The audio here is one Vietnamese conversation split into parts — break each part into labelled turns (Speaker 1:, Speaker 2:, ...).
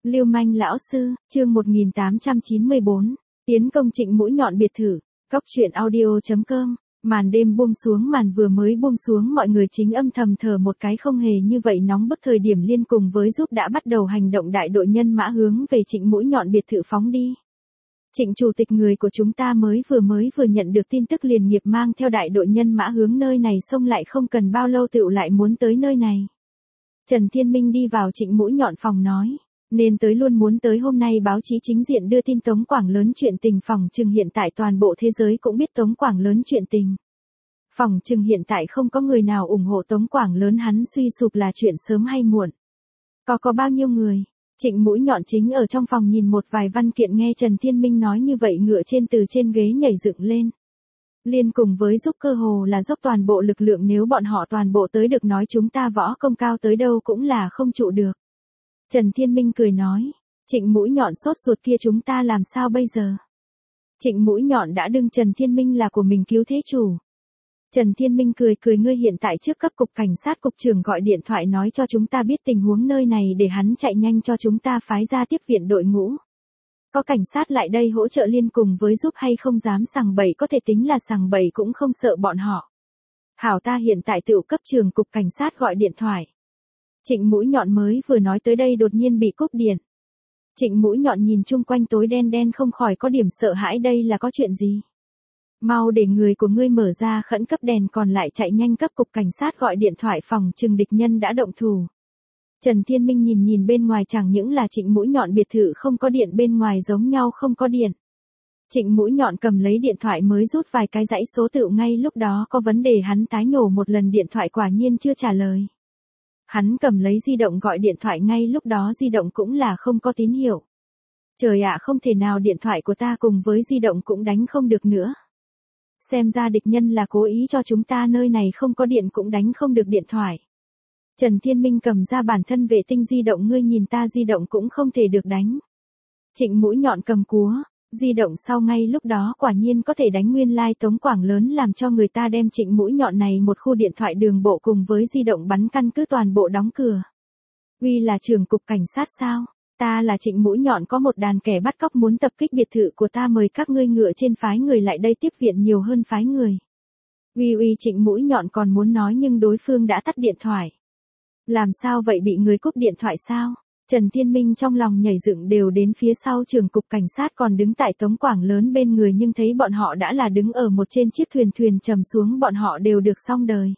Speaker 1: Lưu manh lão sư, chương 1894, tiến công Trịnh Mũi Nhọn biệt thự, Cóc truyện audio.com, màn đêm buông xuống, màn vừa mới buông xuống, mọi người chính âm thầm thở một cái, không hề như vậy nóng bức. Thời điểm Liên cùng với giúp đã bắt đầu hành động, đại đội nhân mã hướng về Trịnh Mũi Nhọn biệt thự phóng đi. Trịnh chủ tịch, người của chúng ta mới vừa nhận được tin tức, liền nghiệp mang theo đại đội nhân mã hướng nơi này xông lại, không cần bao lâu tựu lại muốn tới nơi này. Trần Thiên Minh đi vào Trịnh Mũi Nhọn phòng nói, nên tới luôn, muốn tới. Hôm nay báo chí chính diện đưa tin Tống Quảng lớn chuyện tình, phòng chừng hiện tại toàn bộ thế giới cũng biết Tống Quảng lớn chuyện tình. Phòng chừng hiện tại không có người nào ủng hộ Tống Quảng lớn, hắn suy sụp là chuyện sớm hay muộn. Có bao nhiêu người? Trịnh Mũi Nhọn chính ở trong phòng nhìn một vài văn kiện, nghe Trần Thiên Minh nói như vậy, ngựa từ trên ghế nhảy dựng lên. Liên cùng với giúp cơ hồ là dốc toàn bộ lực lượng, nếu bọn họ toàn bộ tới được nói chúng ta võ công cao tới đâu cũng là không trụ được. Trần Thiên Minh cười nói, Trịnh Mũi Nhọn sốt ruột, kia chúng ta làm sao bây giờ? Trịnh Mũi Nhọn đã đương Trần Thiên Minh là của mình cứu thế chủ. Trần Thiên Minh cười, ngươi hiện tại trước cấp cục cảnh sát cục trưởng gọi điện thoại nói cho chúng ta biết tình huống nơi này, để hắn chạy nhanh cho chúng ta phái ra tiếp viện đội ngũ. Có cảnh sát lại đây hỗ trợ, Liên cùng với giúp hay không dám sằng bậy, có thể tính là sằng bậy cũng không sợ bọn họ. Hảo, ta hiện tại tựu cấp trưởng cục cảnh sát gọi điện thoại. Trịnh Mũi Nhọn mới vừa nói tới đây đột nhiên bị cúp điện. Trịnh Mũi Nhọn nhìn chung quanh tối đen, không khỏi có điểm sợ hãi, đây là có chuyện gì? Mau để người của ngươi mở ra khẩn cấp đèn, còn lại chạy nhanh cấp cục cảnh sát gọi điện thoại, phòng chừng địch nhân đã động thủ. Trần Thiên Minh nhìn bên ngoài, chẳng những là Trịnh Mũi Nhọn biệt thự không có điện, bên ngoài giống nhau không có điện. Trịnh Mũi Nhọn cầm lấy điện thoại mới rút vài cái dãy số, tựu ngay lúc đó có vấn đề, hắn tái nhổ một lần điện thoại, quả nhiên chưa trả lời. Hắn cầm lấy di động gọi điện thoại, ngay lúc đó di động cũng là không có tín hiệu. Trời ạ, không thể nào, điện thoại của ta cùng với di động cũng đánh không được nữa. Xem ra địch nhân là cố ý cho chúng ta nơi này không có điện cũng đánh không được điện thoại. Trần Thiên Minh cầm ra bản thân vệ tinh di động, ngươi nhìn ta di động cũng không thể được đánh. Trịnh Mũi Nhọn cầm cúa, di động sau, ngay lúc đó quả nhiên có thể đánh, nguyên lai Tống Quảng lớn làm cho người ta đem Trịnh Mũi Nhọn này một khu điện thoại đường bộ cùng với di động bắn căn cứ toàn bộ đóng cửa. Uy là trưởng cục cảnh sát sao? Ta là Trịnh Mũi Nhọn, có một đàn kẻ bắt cóc muốn tập kích biệt thự của ta, mời các ngươi ngựa trên phái người lại đây tiếp viện, nhiều hơn phái người. Uy, Trịnh Mũi Nhọn còn muốn nói nhưng đối phương đã tắt điện thoại. Làm sao vậy, bị người cúp điện thoại sao? Trần Thiên Minh trong lòng nhảy dựng, đều đến phía sau trưởng cục cảnh sát còn đứng tại Tống Quảng lớn bên người, nhưng thấy bọn họ đã là đứng ở một trên chiếc thuyền trầm xuống, bọn họ đều được xong đời.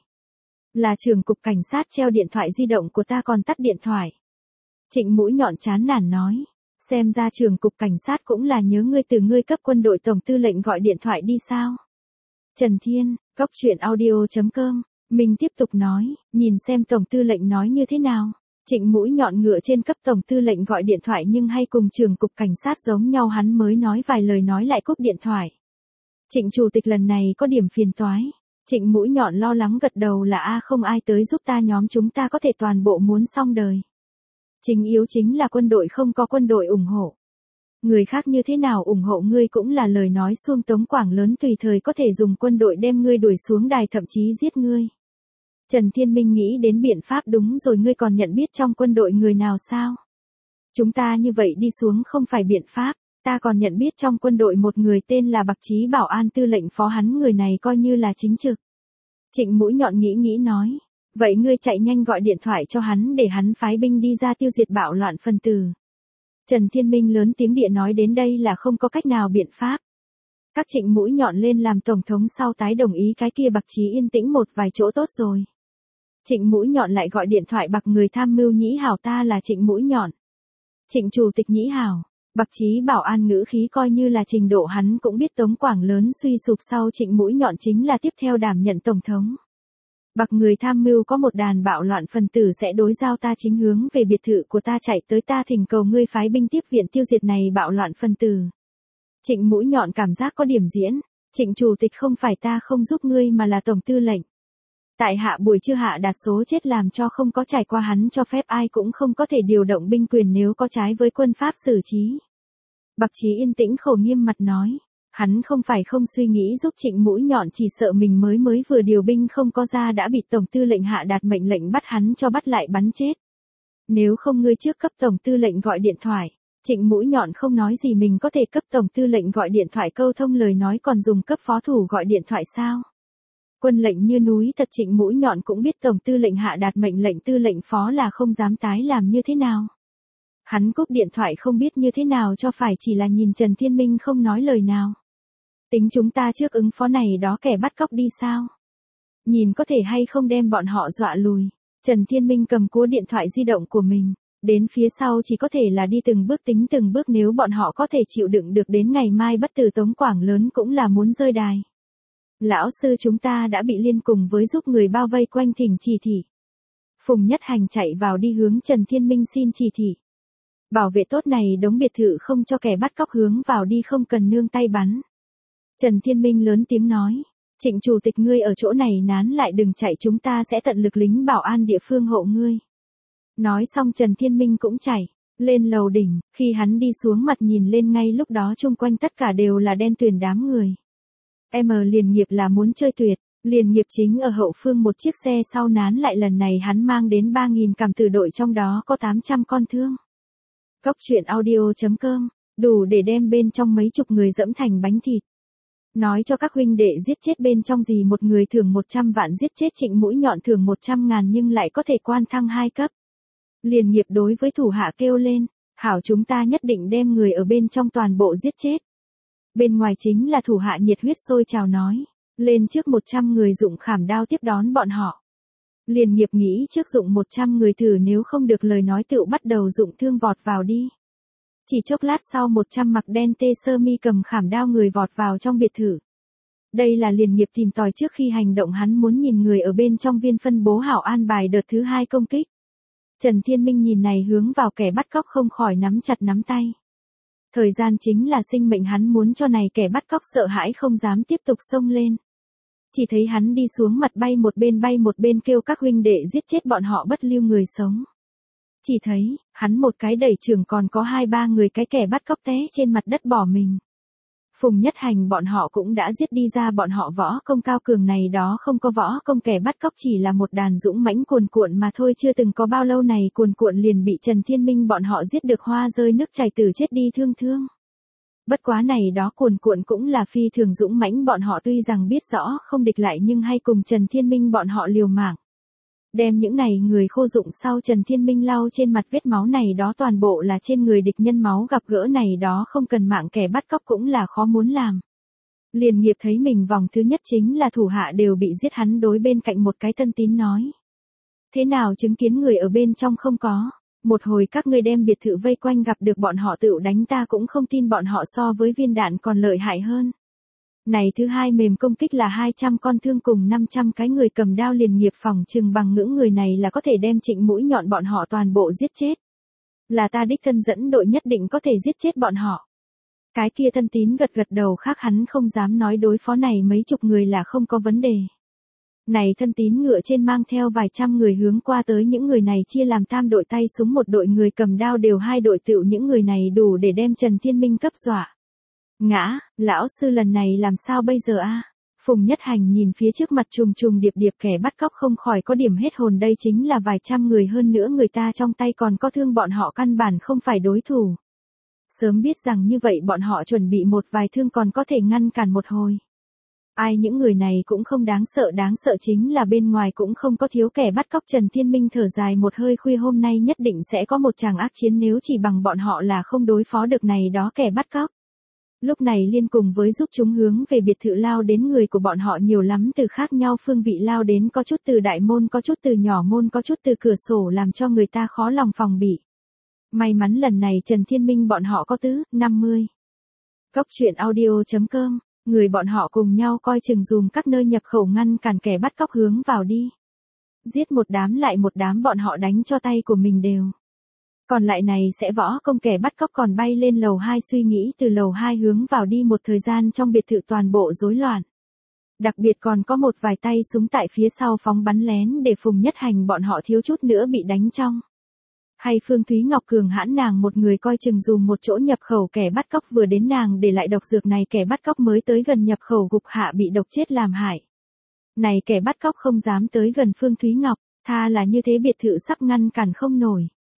Speaker 1: Là trưởng cục cảnh sát treo điện thoại di động của ta còn tắt điện thoại. Trịnh Mũi Nhọn chán nản nói, xem ra trưởng cục cảnh sát cũng là nhớ ngươi, từ ngươi cấp quân đội tổng tư lệnh gọi điện thoại đi sao? Trần Thiên, Cóc truyện audio.com, mình tiếp tục nói, nhìn xem tổng tư lệnh nói như thế nào. Trịnh Mũi Nhọn ngựa trên cấp tổng tư lệnh gọi điện thoại, nhưng hay cùng trưởng cục cảnh sát giống nhau, hắn mới nói vài lời nói lại cúp điện thoại. Trịnh chủ tịch, lần này có điểm phiền toái. Trịnh Mũi Nhọn lo lắng gật đầu là không ai tới giúp ta, nhóm chúng ta có thể toàn bộ muốn xong đời. Chính yếu chính là quân đội không có quân đội ủng hộ. Người khác như thế nào ủng hộ ngươi cũng là lời nói suông, Tống Quảng lớn tùy thời có thể dùng quân đội đem ngươi đuổi xuống đài, thậm chí giết ngươi. Trần Thiên Minh nghĩ đến biện pháp, đúng rồi, ngươi còn nhận biết trong quân đội người nào sao? Chúng ta như vậy đi xuống không phải biện pháp, ta còn nhận biết trong quân đội một người tên là Bạc Chí Bảo An tư lệnh phó, hắn người này coi như là chính trực. Trịnh Mũi Nhọn nghĩ nói, vậy ngươi chạy nhanh gọi điện thoại cho hắn để hắn phái binh đi ra tiêu diệt bạo loạn phân tử. Trần Thiên Minh lớn tiếng địa nói, đến đây là không có cách nào biện pháp. Các Trịnh Mũi Nhọn lên làm tổng thống sau tái đồng ý cái kia Bạc Chí yên tĩnh một vài chỗ tốt rồi. Trịnh Mũi Nhọn lại gọi điện thoại, Bạc người tham mưu Nhĩ Hảo, ta là Trịnh Mũi Nhọn. Trịnh chủ tịch Nhĩ Hảo. Bạc Chí Bảo An ngữ khí coi như là trình độ hắn cũng biết Tống Quảng lớn suy sụp sau, Trịnh Mũi Nhọn chính là tiếp theo đảm nhận tổng thống. Bạc người tham mưu có một đàn bạo loạn phần tử sẽ đối giao ta, chính hướng về biệt thự của ta chạy tới, ta thỉnh cầu ngươi phái binh tiếp viện tiêu diệt này bạo loạn phần tử. Trịnh Mũi Nhọn cảm giác có điểm diễn, Trịnh chủ tịch, không phải ta không giúp ngươi mà là tổng tư lệnh. Tại hạ buổi trưa hạ đạt số chết, làm cho không có trải qua hắn cho phép, ai cũng không có thể điều động binh quyền, nếu có trái với quân pháp xử trí. Bạc Chí yên tĩnh khổ nghiêm mặt nói, hắn không phải không suy nghĩ giúp Trịnh Mũi Nhọn, chỉ sợ mình mới vừa điều binh không có ra đã bị tổng tư lệnh hạ đạt mệnh lệnh bắt hắn cho bắt lại bắn chết. Nếu không ngươi trước cấp tổng tư lệnh gọi điện thoại. Trịnh Mũi Nhọn không nói gì mình có thể cấp tổng tư lệnh gọi điện thoại câu thông lời nói còn dùng cấp phó thủ gọi điện thoại sao? Quân lệnh như núi thật Trịnh Mũi Nhọn cũng biết tổng tư lệnh hạ đạt mệnh lệnh tư lệnh phó là không dám tái làm như thế nào. Hắn cúp điện thoại không biết như thế nào cho phải chỉ là nhìn Trần Thiên Minh không nói lời nào. Tính chúng ta trước ứng phó này đó kẻ bắt cóc đi sao? Nhìn có thể hay không đem bọn họ dọa lùi. Trần Thiên Minh cầm cúa điện thoại di động của mình. Đến phía sau chỉ có thể là đi từng bước tính từng bước nếu bọn họ có thể chịu đựng được đến ngày mai bất tử Tống Quảng lớn cũng là muốn rơi đài. Lão sư chúng ta đã bị liên cùng với giúp người bao vây quanh thỉnh chỉ thị. Phùng Nhất Hành chạy vào đi hướng Trần Thiên Minh xin chỉ thị. Bảo vệ tốt này đống biệt thự không cho kẻ bắt cóc hướng vào đi không cần nương tay bắn. Trần Thiên Minh lớn tiếng nói. Trịnh chủ tịch ngươi ở chỗ này nán lại đừng chạy chúng ta sẽ tận lực lính bảo an địa phương hộ ngươi. Nói xong Trần Thiên Minh cũng chạy lên lầu đỉnh, khi hắn đi xuống mặt nhìn lên ngay lúc đó chung quanh tất cả đều là đen tuyền đám người. Liên nghiệp là muốn chơi tuyệt, Liên nghiệp chính ở hậu phương một chiếc xe sau nán lại lần này hắn mang đến 3.000 cảm tử đội trong đó có 800 con thương. Cóc truyện audio.com, đủ để đem bên trong mấy chục người dẫm thành bánh thịt. Nói cho các huynh đệ giết chết bên trong gì một người thưởng 100 vạn giết chết Trịnh Mũi Nhọn thưởng 100.000 nhưng lại có thể quan thăng 2 cấp. Liên nghiệp đối với thủ hạ kêu lên, hảo chúng ta nhất định đem người ở bên trong toàn bộ giết chết. Bên ngoài chính là thủ hạ nhiệt huyết sôi trào nói, lên trước 100 người dụng khảm đao tiếp đón bọn họ. Liên nghiệp nghĩ trước dụng 100 người thử nếu không được lời nói tựu bắt đầu dụng thương vọt vào đi. Chỉ chốc lát sau 100 mặc đen tê sơ mi cầm khảm đao người vọt vào trong biệt thự. Đây là Liên nghiệp tìm tòi trước khi hành động hắn muốn nhìn người ở bên trong viên phân bố hảo an bài đợt thứ 2 công kích. Trần Thiên Minh nhìn này hướng vào kẻ bắt cóc không khỏi nắm chặt nắm tay. Thời gian chính là sinh mệnh hắn muốn cho này kẻ bắt cóc sợ hãi không dám tiếp tục xông lên. Chỉ thấy hắn đi xuống mặt bay một bên kêu các huynh đệ giết chết bọn họ bất lưu người sống. Chỉ thấy, hắn một cái đẩy trưởng còn có 2-3 người cái kẻ bắt cóc té trên mặt đất bỏ mình. Phùng Nhất Hành bọn họ cũng đã giết đi ra bọn họ võ công cao cường này đó không có võ công kẻ bắt cóc chỉ là một đàn dũng mãnh cuồn cuộn mà thôi chưa từng có bao lâu này cuồn cuộn liền bị Trần Thiên Minh bọn họ giết được hoa rơi nước chảy tử chết đi thương thương. Bất quá này đó cuồn cuộn cũng là phi thường dũng mãnh bọn họ tuy rằng biết rõ không địch lại nhưng hay cùng Trần Thiên Minh bọn họ liều mạng. Đem những này người khô dụng sau Trần Thiên Minh lau trên mặt vết máu này đó toàn bộ là trên người địch nhân máu gặp gỡ này đó không cần mạng kẻ bắt cóc cũng là khó muốn làm. Liên nghiệp thấy mình vòng thứ nhất chính là thủ hạ đều bị giết hắn đối bên cạnh một cái thân tín nói. Thế nào chứng kiến người ở bên trong không có, một hồi các ngươi đem biệt thự vây quanh gặp được bọn họ tự đánh ta cũng không tin bọn họ so với viên đạn còn lợi hại hơn. Này thứ 2 mềm công kích là 200 con thương cùng 500 cái người cầm đao Liên nghiệp phòng trừng bằng ngưỡng người này là có thể đem Trịnh Mũi Nhọn bọn họ toàn bộ giết chết. Là ta đích thân dẫn đội nhất định có thể giết chết bọn họ. Cái kia thân tín gật gật đầu khác hắn không dám nói đối phó này mấy chục người là không có vấn đề. Này thân tín ngựa trên mang theo vài trăm người hướng qua tới những người này chia làm tam đội tay súng một đội người cầm đao đều 2 đội tựu những người này đủ để đem Trần Thiên Minh cấp dọa. Ngã, lão sư lần này làm sao bây giờ a? Phùng Nhất Hành nhìn phía trước mặt trùng trùng điệp điệp kẻ bắt cóc không khỏi có điểm hết hồn đây chính là vài trăm người hơn nữa người ta trong tay còn có thương bọn họ căn bản không phải đối thủ. Sớm biết rằng như vậy bọn họ chuẩn bị một vài thương còn có thể ngăn cản một hồi. Ai những người này cũng không đáng sợ chính là bên ngoài cũng không có thiếu kẻ bắt cóc Trần Thiên Minh thở dài một hơi khuya hôm nay nhất định sẽ có một tràng ác chiến nếu chỉ bằng bọn họ là không đối phó được này đó kẻ bắt cóc. Lúc này liên cùng với giúp chúng hướng về biệt thự lao đến người của bọn họ nhiều lắm từ khác nhau phương vị lao đến có chút từ đại môn có chút từ nhỏ môn có chút từ cửa sổ làm cho người ta khó lòng phòng bị. May mắn lần này Trần Thiên Minh bọn họ có tứ, 50. Cóc truyện audio.com, người bọn họ cùng nhau coi chừng dùm các nơi nhập khẩu ngăn cản kẻ bắt cóc hướng vào đi. Giết một đám lại một đám bọn họ đánh cho tay của mình đều. Còn lại này sẽ võ công kẻ bắt cóc còn bay lên lầu 2 suy nghĩ từ lầu 2 hướng vào đi một thời gian trong biệt thự toàn bộ rối loạn. Đặc biệt còn có một vài tay súng tại phía sau phóng bắn lén để Phùng Nhất Hành bọn họ thiếu chút nữa bị đánh trong. Hay Phương Thúy Ngọc cường hãn nàng một người coi chừng dùm một chỗ nhập khẩu kẻ bắt cóc vừa đến nàng để lại độc dược này kẻ bắt cóc mới tới gần nhập khẩu gục hạ bị độc chết làm hại. Này kẻ bắt cóc không dám tới gần Phương Thúy Ngọc, tha là như thế biệt thự sắp ngăn cản không nổi.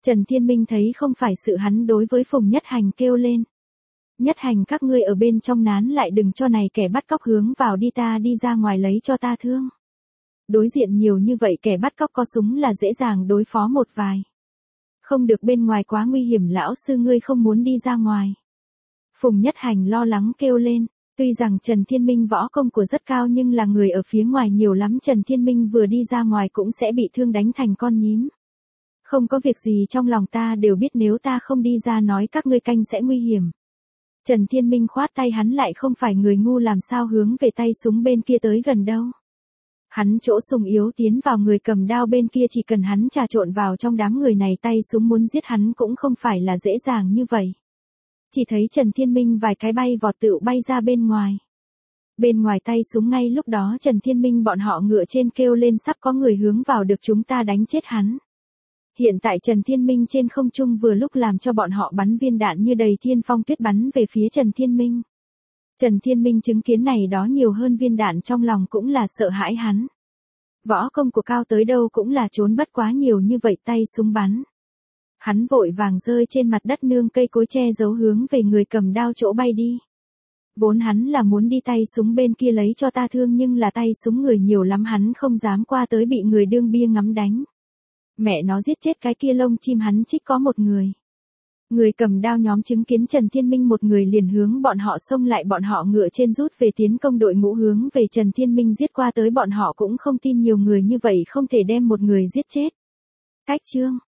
Speaker 1: Trần Thiên Minh thấy không phải sự hắn đối với Phùng Nhất Hành kêu lên. Nhất Hành các ngươi ở bên trong nán lại đừng cho này kẻ bắt cóc hướng vào đi, ta đi ra ngoài lấy cho ta thương. Đối diện nhiều như vậy kẻ bắt cóc có súng là dễ dàng đối phó một vài. Không được, bên ngoài quá nguy hiểm, lão sư ngươi không muốn đi ra ngoài. Phùng Nhất Hành lo lắng kêu lên, tuy rằng Trần Thiên Minh võ công của rất cao nhưng là người ở phía ngoài nhiều lắm, Trần Thiên Minh vừa đi ra ngoài cũng sẽ bị thương đánh thành con nhím. Không có việc gì, trong lòng ta đều biết nếu ta không đi ra nói các ngươi canh sẽ nguy hiểm. Trần Thiên Minh khoát tay, hắn lại không phải người ngu, làm sao hướng về tay súng bên kia tới gần đâu. Hắn chỗ sùng yếu tiến vào người cầm đao bên kia, chỉ cần hắn trà trộn vào trong đám người này, tay súng muốn giết hắn cũng không phải là dễ dàng như vậy. Chỉ thấy Trần Thiên Minh vài cái bay vọt tựu bay ra bên ngoài. Bên ngoài tay súng ngay lúc đó Trần Thiên Minh bọn họ ngựa trên kêu lên sắp có người hướng vào, được chúng ta đánh chết hắn. Hiện tại Trần Thiên Minh trên không trung vừa lúc làm cho bọn họ bắn viên đạn như đầy thiên phong tuyết bắn về phía Trần Thiên Minh. Trần Thiên Minh chứng kiến này đó nhiều hơn viên đạn, trong lòng cũng là sợ hãi hắn. Võ công của cao tới đâu cũng là trốn bất quá nhiều như vậy tay súng bắn. Hắn vội vàng rơi trên mặt đất nương cây cối che giấu hướng về người cầm đao chỗ bay đi. Vốn hắn là muốn đi tay súng bên kia lấy cho ta thương, nhưng là tay súng người nhiều lắm, hắn không dám qua tới bị người đương bia ngắm đánh. Mẹ nó giết chết cái kia lông chim, hắn trích có một người. Người cầm đao nhóm chứng kiến Trần Thiên Minh một người liền hướng bọn họ xông lại, bọn họ ngựa trên rút về tiến công đội ngũ hướng về Trần Thiên Minh giết qua tới, bọn họ cũng không tin nhiều người như vậy không thể đem một người giết chết. Cách chương